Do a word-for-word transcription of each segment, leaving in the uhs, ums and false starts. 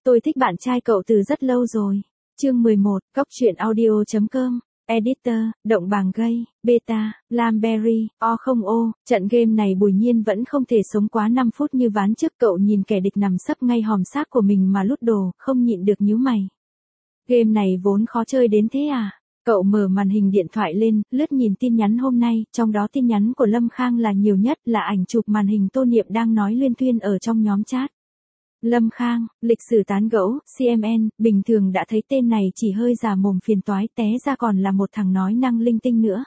Tôi thích bạn trai cậu từ rất lâu rồi. Chương mười một, Cóc truyện audio chấm com. Editor, Động Bàng Gây, Beta, Lamberry, O không ô, trận game này Bùi Nhiên vẫn không thể sống quá năm phút như ván trước. Cậu nhìn kẻ địch nằm sấp ngay hòm xác của mình mà lút đồ, không nhịn được nhíu mày. Game này vốn khó chơi đến thế à? Cậu mở màn hình điện thoại lên, lướt nhìn tin nhắn hôm nay, trong đó tin nhắn của Lâm Khang là nhiều nhất, là ảnh chụp màn hình Tô Niệm đang nói luyên thuyên ở trong nhóm chat. Lâm Khang, lịch sử tán gẫu, xê em en, bình thường đã thấy tên này chỉ hơi già mồm phiền toái, té ra còn là một thằng nói năng linh tinh nữa.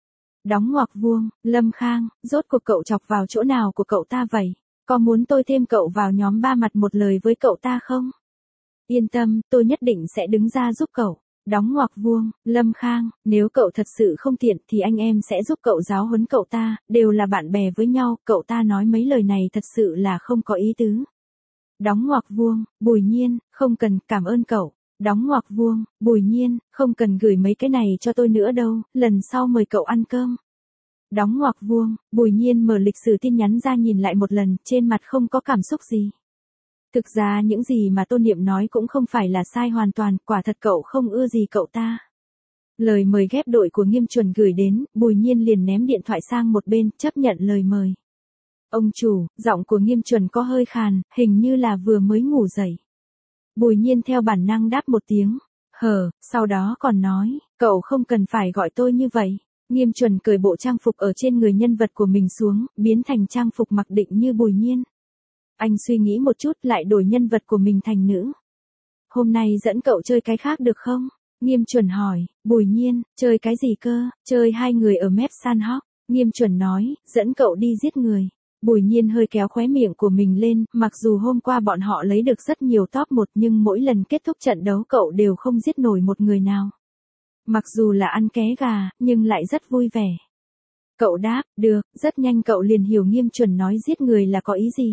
Đóng ngoặc vuông, Lâm Khang, rốt cuộc cậu chọc vào chỗ nào của cậu ta vậy? Có muốn tôi thêm cậu vào nhóm ba mặt một lời với cậu ta không? Yên tâm, tôi nhất định sẽ đứng ra giúp cậu. Đóng ngoặc vuông, Lâm Khang, nếu cậu thật sự không tiện thì anh em sẽ giúp cậu giáo huấn cậu ta, đều là bạn bè với nhau, cậu ta nói mấy lời này thật sự là không có ý tứ. Đóng ngoặc vuông, Bùi Nhiên, không cần, cảm ơn cậu. Đóng ngoặc vuông, Bùi Nhiên, không cần gửi mấy cái này cho tôi nữa đâu, lần sau mời cậu ăn cơm. Đóng ngoặc vuông, Bùi Nhiên mở lịch sử tin nhắn ra nhìn lại một lần, trên mặt không có cảm xúc gì. Thực ra những gì mà Tô Niệm nói cũng không phải là sai hoàn toàn, quả thật cậu không ưa gì cậu ta. Lời mời ghép đội của Nghiêm Chuẩn gửi đến, Bùi Nhiên liền ném điện thoại sang một bên, chấp nhận lời mời. Ông chủ, giọng của Nghiêm Chuẩn có hơi khàn, hình như là vừa mới ngủ dậy. Bùi Nhiên theo bản năng đáp một tiếng, hờ, sau đó còn nói, cậu không cần phải gọi tôi như vậy. Nghiêm Chuẩn cởi bộ trang phục ở trên người nhân vật của mình xuống, biến thành trang phục mặc định như Bùi Nhiên. Anh suy nghĩ một chút lại đổi nhân vật của mình thành nữ. Hôm nay dẫn cậu chơi cái khác được không? Nghiêm Chuẩn hỏi, Bùi Nhiên, chơi cái gì cơ? Chơi hai người ở mép san hóc. Nghiêm Chuẩn nói, dẫn cậu đi giết người. Bùi Nhiên hơi kéo khóe miệng của mình lên, mặc dù hôm qua bọn họ lấy được rất nhiều top một nhưng mỗi lần kết thúc trận đấu cậu đều không giết nổi một người nào. Mặc dù là ăn ké gà, nhưng lại rất vui vẻ. Cậu đáp, được, rất nhanh cậu liền hiểu Nghiêm Chuẩn nói giết người là có ý gì.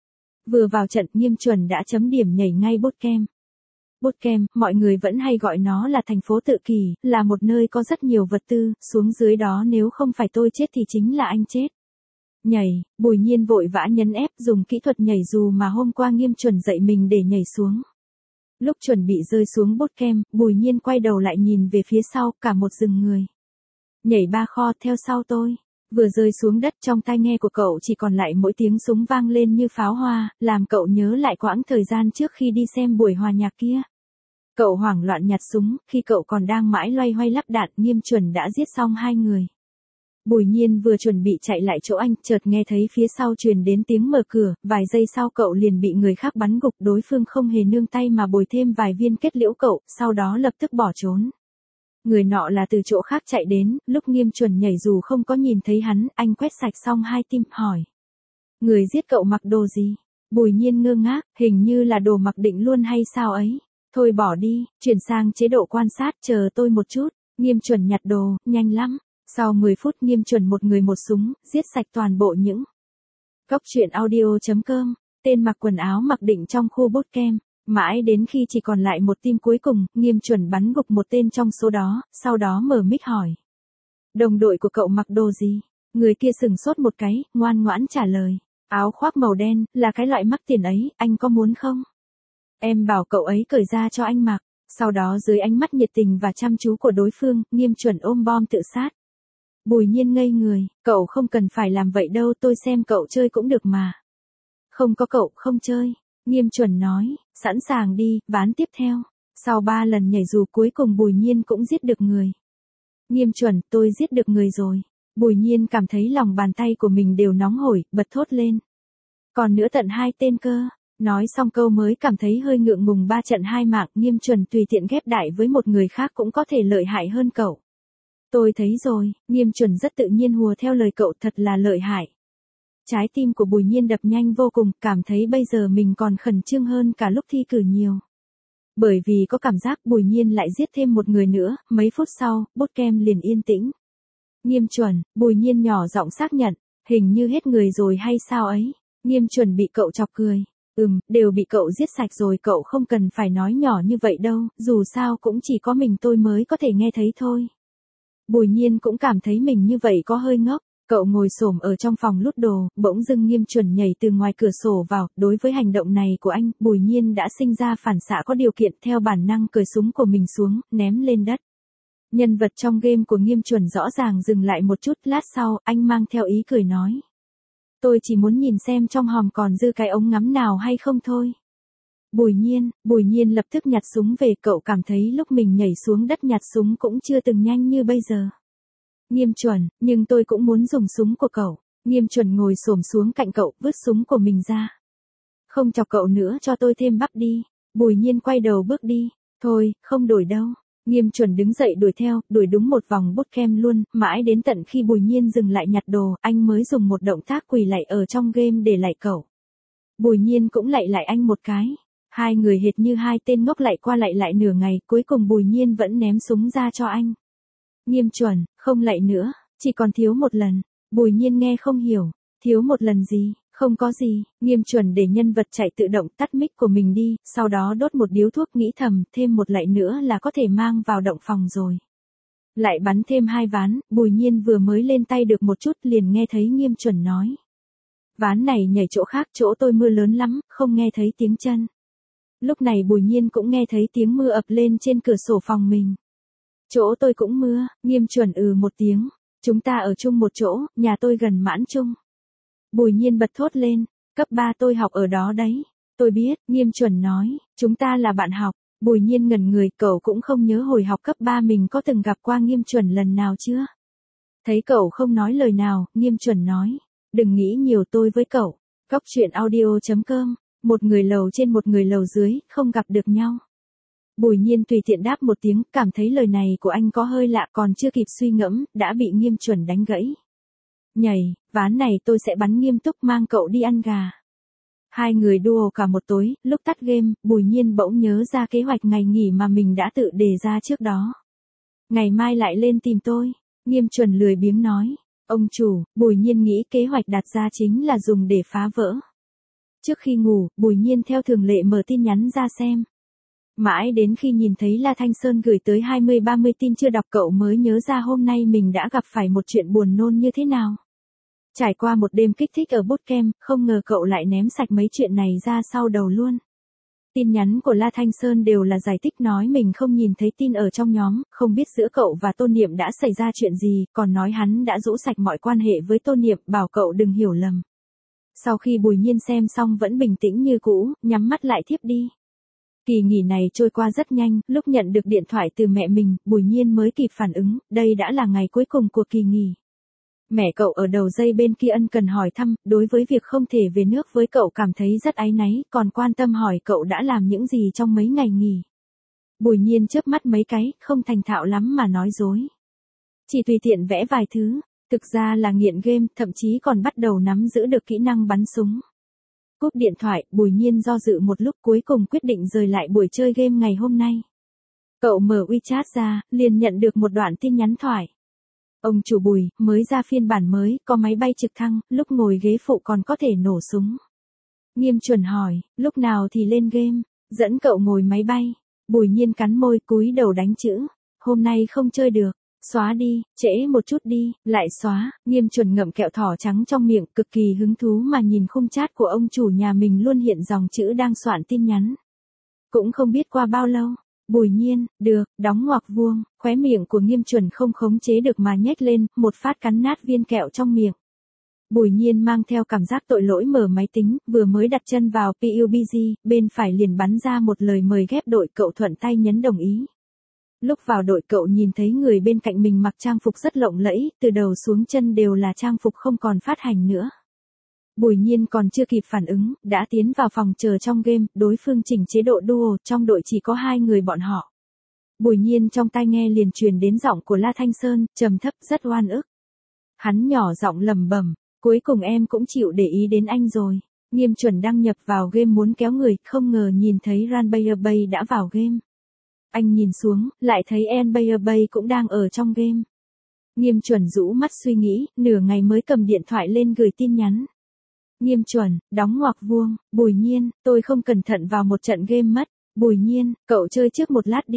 Vừa vào trận, Nghiêm Chuẩn đã chấm điểm nhảy ngay bootcamp. Bootcamp, mọi người vẫn hay gọi nó là thành phố tự kỷ, là một nơi có rất nhiều vật tư, xuống dưới đó nếu không phải tôi chết thì chính là anh chết. Nhảy, Bùi Nhiên vội vã nhấn ép dùng kỹ thuật nhảy dù mà hôm qua Nghiêm Chuẩn dạy mình để nhảy xuống. Lúc chuẩn bị rơi xuống bootcamp, Bùi Nhiên quay đầu lại nhìn về phía sau, cả một rừng người. Nhảy ba kho, theo sau tôi. Vừa rơi xuống đất trong tai nghe của cậu chỉ còn lại mỗi tiếng súng vang lên như pháo hoa, làm cậu nhớ lại quãng thời gian trước khi đi xem buổi hòa nhạc kia. Cậu hoảng loạn nhặt súng, khi cậu còn đang mãi loay hoay lắp đạn, Nghiêm Chuẩn đã giết xong hai người. Bùi Nhiên vừa chuẩn bị chạy lại chỗ anh, chợt nghe thấy phía sau truyền đến tiếng mở cửa, vài giây sau cậu liền bị người khác bắn gục, đối phương không hề nương tay mà bồi thêm vài viên kết liễu cậu, sau đó lập tức bỏ trốn. Người nọ là từ chỗ khác chạy đến, lúc Nghiêm Chuẩn nhảy dù không có nhìn thấy hắn, anh quét sạch xong hai tim, hỏi. Người giết cậu mặc đồ gì? Bùi Nhiên ngơ ngác, hình như là đồ mặc định luôn hay sao ấy. Thôi bỏ đi, chuyển sang chế độ quan sát, chờ tôi một chút. Nghiêm Chuẩn nhặt đồ, nhanh lắm. Sau mười phút Nghiêm Chuẩn một người một súng, giết sạch toàn bộ những. Cóc truyện audio chấm com, tên mặc quần áo mặc định trong khu bootcamp. Mãi đến khi chỉ còn lại một team cuối cùng, Nghiêm Chuẩn bắn gục một tên trong số đó, sau đó mở mic hỏi. Đồng đội của cậu mặc đồ gì? Người kia sừng sốt một cái, ngoan ngoãn trả lời. Áo khoác màu đen, là cái loại mắc tiền ấy, anh có muốn không? Em bảo cậu ấy cởi ra cho anh mặc. Sau đó dưới ánh mắt nhiệt tình và chăm chú của đối phương, Nghiêm Chuẩn ôm bom tự sát. Bùi Nhiên ngây người, cậu không cần phải làm vậy đâu, tôi xem cậu chơi cũng được mà. Không có cậu, không chơi. Nghiêm Chuẩn nói, sẵn sàng đi, ván tiếp theo. Sau ba lần nhảy dù cuối cùng Bùi Nhiên cũng giết được người. Nghiêm Chuẩn, tôi giết được người rồi. Bùi Nhiên cảm thấy lòng bàn tay của mình đều nóng hổi, bật thốt lên. Còn nữa tận hai tên cơ. Nói xong câu mới cảm thấy hơi ngượng ngùng, ba trận hai mạng, Nghiêm Chuẩn tùy tiện ghép đại với một người khác cũng có thể lợi hại hơn cậu. Tôi thấy rồi, Nghiêm Chuẩn rất tự nhiên hùa theo lời cậu, thật là lợi hại. Trái tim của Bùi Nhiên đập nhanh vô cùng, cảm thấy bây giờ mình còn khẩn trương hơn cả lúc thi cử nhiều. Bởi vì có cảm giác Bùi Nhiên lại giết thêm một người nữa, mấy phút sau, bootcamp liền yên tĩnh. Nghiêm Chuẩn, Bùi Nhiên nhỏ giọng xác nhận, hình như hết người rồi hay sao ấy. Nghiêm Chuẩn bị cậu chọc cười. Ừm, đều bị cậu giết sạch rồi, cậu không cần phải nói nhỏ như vậy đâu, dù sao cũng chỉ có mình tôi mới có thể nghe thấy thôi. Bùi Nhiên cũng cảm thấy mình như vậy có hơi ngốc. Cậu ngồi xổm ở trong phòng lút đồ, bỗng dưng Nghiêm Chuẩn nhảy từ ngoài cửa sổ vào, đối với hành động này của anh, Bùi Nhiên đã sinh ra phản xạ có điều kiện theo bản năng cởi súng của mình xuống, ném lên đất. Nhân vật trong game của Nghiêm Chuẩn rõ ràng dừng lại một chút, lát sau, anh mang theo ý cười nói. Tôi chỉ muốn nhìn xem trong hòm còn dư cái ống ngắm nào hay không thôi. Bùi Nhiên, Bùi Nhiên lập tức nhặt súng về, cậu cảm thấy lúc mình nhảy xuống đất nhặt súng cũng chưa từng nhanh như bây giờ. Nghiêm Chuẩn, nhưng tôi cũng muốn dùng súng của cậu. Nghiêm Chuẩn ngồi xổm xuống cạnh cậu, vứt súng của mình ra. Không chọc cậu nữa, cho tôi thêm bắp đi. Bùi Nhiên quay đầu bước đi. Thôi, không đổi đâu. Nghiêm Chuẩn đứng dậy đuổi theo, đuổi đúng một vòng bootcamp luôn, mãi đến tận khi Bùi Nhiên dừng lại nhặt đồ, anh mới dùng một động tác quỳ lạy ở trong game để lạy cậu. Bùi Nhiên cũng lạy lại anh một cái. Hai người hệt như hai tên ngốc lạy qua lạy lại nửa ngày, cuối cùng Bùi Nhiên vẫn ném súng ra cho anh. Nghiêm Chuẩn, không lạy nữa, chỉ còn thiếu một lần. Bùi Nhiên nghe không hiểu, thiếu một lần gì, không có gì. Nghiêm Chuẩn để nhân vật chạy tự động tắt mic của mình đi, sau đó đốt một điếu thuốc nghĩ thầm, thêm một lạy nữa là có thể mang vào động phòng rồi. Lại bắn thêm hai ván, Bùi Nhiên vừa mới lên tay được một chút liền nghe thấy Nghiêm Chuẩn nói. Ván này nhảy chỗ khác, chỗ tôi mưa lớn lắm, không nghe thấy tiếng chân. Lúc này Bùi Nhiên cũng nghe thấy tiếng mưa ập lên trên cửa sổ phòng mình. Chỗ tôi cũng mưa. Nghiêm Chuẩn ừ một tiếng. Chúng ta ở chung một chỗ, nhà tôi gần Mãn Trung. Bùi Nhiên bật thốt lên, cấp ba tôi học ở đó đấy. Tôi biết, Nghiêm Chuẩn nói, chúng ta là bạn học. Bùi Nhiên ngẩn người, cậu cũng không nhớ hồi học cấp ba mình có từng gặp qua Nghiêm Chuẩn lần nào chưa? Thấy cậu không nói lời nào, Nghiêm Chuẩn nói, đừng nghĩ nhiều, tôi với cậu. Cóc truyện audio chấm com, một người lầu trên một người lầu dưới, không gặp được nhau. Bùi Nhiên tùy tiện đáp một tiếng, cảm thấy lời này của anh có hơi lạ, còn chưa kịp suy ngẫm, đã bị Nghiêm Chuẩn đánh gãy. Nhảy, ván này tôi sẽ bắn nghiêm túc, mang cậu đi ăn gà. Hai người đùa cả một tối, lúc tắt game, Bùi Nhiên bỗng nhớ ra kế hoạch ngày nghỉ mà mình đã tự đề ra trước đó. Ngày mai lại lên tìm tôi. Nghiêm Chuẩn lười biếng nói. Ông chủ, Bùi Nhiên nghĩ kế hoạch đặt ra chính là dùng để phá vỡ. Trước khi ngủ, Bùi Nhiên theo thường lệ mở tin nhắn ra xem. Mãi đến khi nhìn thấy La Thanh Sơn gửi tới hai mươi ba mươi tin chưa đọc, cậu mới nhớ ra hôm nay mình đã gặp phải một chuyện buồn nôn như thế nào. Trải qua một đêm kích thích ở bootcamp, không ngờ cậu lại ném sạch mấy chuyện này ra sau đầu luôn. Tin nhắn của La Thanh Sơn đều là giải thích nói mình không nhìn thấy tin ở trong nhóm, không biết giữa cậu và Tôn Niệm đã xảy ra chuyện gì, còn nói hắn đã rũ sạch mọi quan hệ với Tôn Niệm, bảo cậu đừng hiểu lầm. Sau khi Bùi Nhiên xem xong vẫn bình tĩnh như cũ, nhắm mắt lại thiếp đi. Kỳ nghỉ này trôi qua rất nhanh, lúc nhận được điện thoại từ mẹ mình, Bùi Nhiên mới kịp phản ứng, đây đã là ngày cuối cùng của kỳ nghỉ. Mẹ cậu ở đầu dây bên kia ân cần hỏi thăm, đối với việc không thể về nước với cậu cảm thấy rất áy náy, còn quan tâm hỏi cậu đã làm những gì trong mấy ngày nghỉ. Bùi Nhiên chớp mắt mấy cái, không thành thạo lắm mà nói dối. Chỉ tùy tiện vẽ vài thứ, thực ra là nghiện game, thậm chí còn bắt đầu nắm giữ được kỹ năng bắn súng. Cúp điện thoại, Bùi Nhiên do dự một lúc cuối cùng quyết định rời lại buổi chơi game ngày hôm nay. Cậu mở WeChat ra, liền nhận được một đoạn tin nhắn thoại. Ông chủ Bùi, mới ra phiên bản mới, có máy bay trực thăng, lúc ngồi ghế phụ còn có thể nổ súng. Nghiêm Chuẩn hỏi, lúc nào thì lên game, dẫn cậu ngồi máy bay. Bùi Nhiên cắn môi cúi đầu đánh chữ, hôm nay không chơi được. Xóa đi, trễ một chút đi, lại xóa. Nghiêm Chuẩn ngậm kẹo thỏ trắng trong miệng, cực kỳ hứng thú mà nhìn khung chat của ông chủ nhà mình luôn hiện dòng chữ đang soạn tin nhắn. Cũng không biết qua bao lâu, Bùi Nhiên, được, đóng ngoặc vuông, khóe miệng của Nghiêm Chuẩn không khống chế được mà nhếch lên, một phát cắn nát viên kẹo trong miệng. Bùi Nhiên mang theo cảm giác tội lỗi mở máy tính, vừa mới đặt chân vào pê u bê giê, bên phải liền bắn ra một lời mời ghép đội, cậu thuận tay nhấn đồng ý. Lúc vào đội cậu nhìn thấy người bên cạnh mình mặc trang phục rất lộng lẫy, từ đầu xuống chân đều là trang phục không còn phát hành nữa. Bùi Nhiên còn chưa kịp phản ứng, đã tiến vào phòng chờ trong game, đối phương chỉnh chế độ duo, trong đội chỉ có hai người bọn họ. Bùi Nhiên trong tai nghe liền truyền đến giọng của La Thanh Sơn, trầm thấp rất oan ức. Hắn nhỏ giọng lẩm bẩm, cuối cùng em cũng chịu để ý đến anh rồi. Nghiêm Chuẩn đăng nhập vào game muốn kéo người, không ngờ nhìn thấy Ranbayer Bay đã vào game. Anh nhìn xuống, lại thấy Ranbayer Bay cũng đang ở trong game. Nghiêm Chuẩn rũ mắt suy nghĩ, nửa ngày mới cầm điện thoại lên gửi tin nhắn. Nghiêm Chuẩn, đóng ngoặc vuông, Bùi Nhiên, tôi không cẩn thận vào một trận game mất. Bùi Nhiên, cậu chơi trước một lát đi.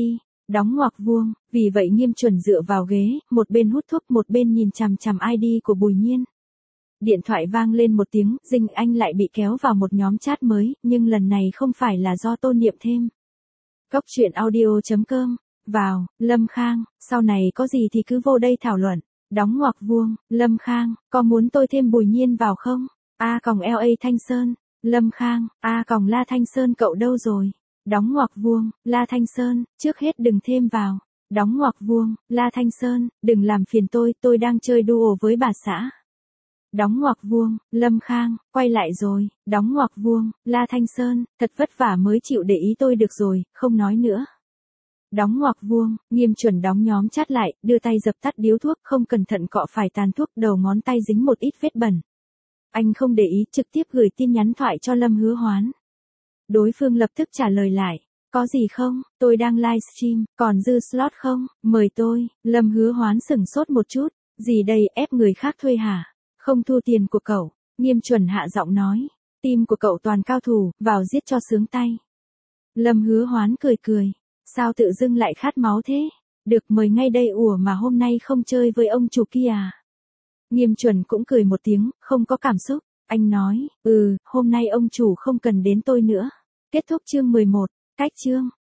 Đóng ngoặc vuông, vì vậy Nghiêm Chuẩn dựa vào ghế, một bên hút thuốc một bên nhìn chằm chằm i đê của Bùi Nhiên. Điện thoại vang lên một tiếng, Dinh Anh lại bị kéo vào một nhóm chat mới, nhưng lần này không phải là do Tô Niệm thêm. Cốc truyện audio chấm com, vào, Lâm Khang, sau này có gì thì cứ vô đây thảo luận. Đóng ngoặc vuông, Lâm Khang, có muốn tôi thêm Bùi Nhiên vào không? A còng lờ a Thanh Sơn, Lâm Khang, A còng La Thanh Sơn cậu đâu rồi? Đóng ngoặc vuông, La Thanh Sơn, trước hết đừng thêm vào. Đóng ngoặc vuông, La Thanh Sơn, đừng làm phiền tôi, tôi đang chơi duo với bà xã. Đóng ngoặc vuông, Lâm Khang, quay lại rồi. Đóng ngoặc vuông, La Thanh Sơn, thật vất vả mới chịu để ý tôi được rồi, không nói nữa. Đóng ngoặc vuông, Nghiêm Chuẩn đóng nhóm chat lại, đưa tay dập tắt điếu thuốc, không cẩn thận cọ phải tàn thuốc, đầu ngón tay dính một ít vết bẩn. Anh không để ý, trực tiếp gửi tin nhắn thoại cho Lâm Hứa Hoán. Đối phương lập tức trả lời lại. Có gì không, tôi đang livestream, còn dư slot không, mời tôi. Lâm Hứa Hoán sửng sốt một chút. Gì đây, ép người khác thuê hả? Không thu tiền của cậu. Nghiêm Chuẩn hạ giọng nói. Team của cậu toàn cao thủ, vào giết cho sướng tay. Lâm Hứa Hoán cười cười. Sao tự dưng lại khát máu thế? Được mời ngay đây, ủa mà hôm nay không chơi với ông chủ kia à? Nghiêm Chuẩn cũng cười một tiếng, không có cảm xúc. Anh nói, ừ, hôm nay ông chủ không cần đến tôi nữa. Kết thúc chương mười một, cách chương.